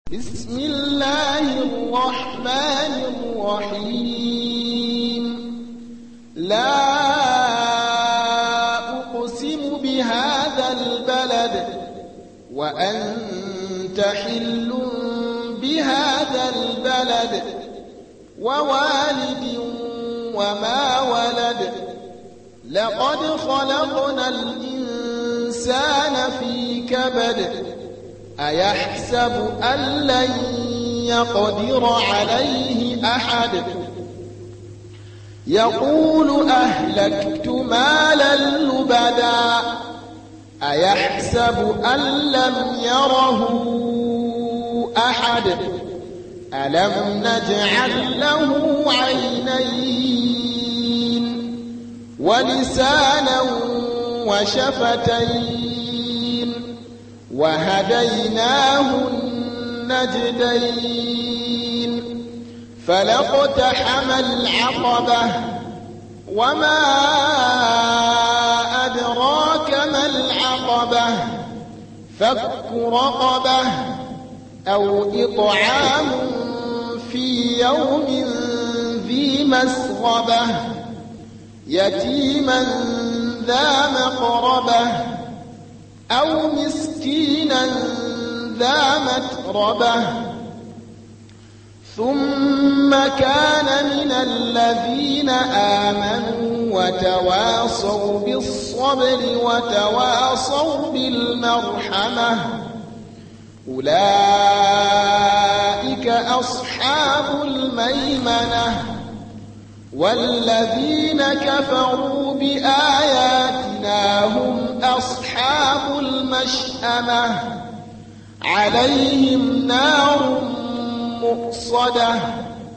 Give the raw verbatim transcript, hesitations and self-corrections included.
بسم الله الرحمن الرحيم لا أقسم بهذا البلد وأنت حل بهذا البلد ووالد وما ولد لقد خلقنا الإنسان في كبد أيحسب أن لن يقدر عليه أحد يقول أهلكت مالا لبدا أيحسب أن لم يره أحد ألم نجعل له عينين ولسانا وشفتين وهديناه النجدين فلاقتحم العقبة وما أدراك ما العقبة فك رقبة أو إطعام في يوم ذي مسغبة يتيما ذا مقربة أو مسكينا ذا متربة ثم كان من الذين آمنوا وتواصوا بالصبر وتواصوا بالمرحمة أولئك أصحاب الميمنة والذين كفروا بآياتنا هم أصحاب المشأمة عليهم نار مؤصدة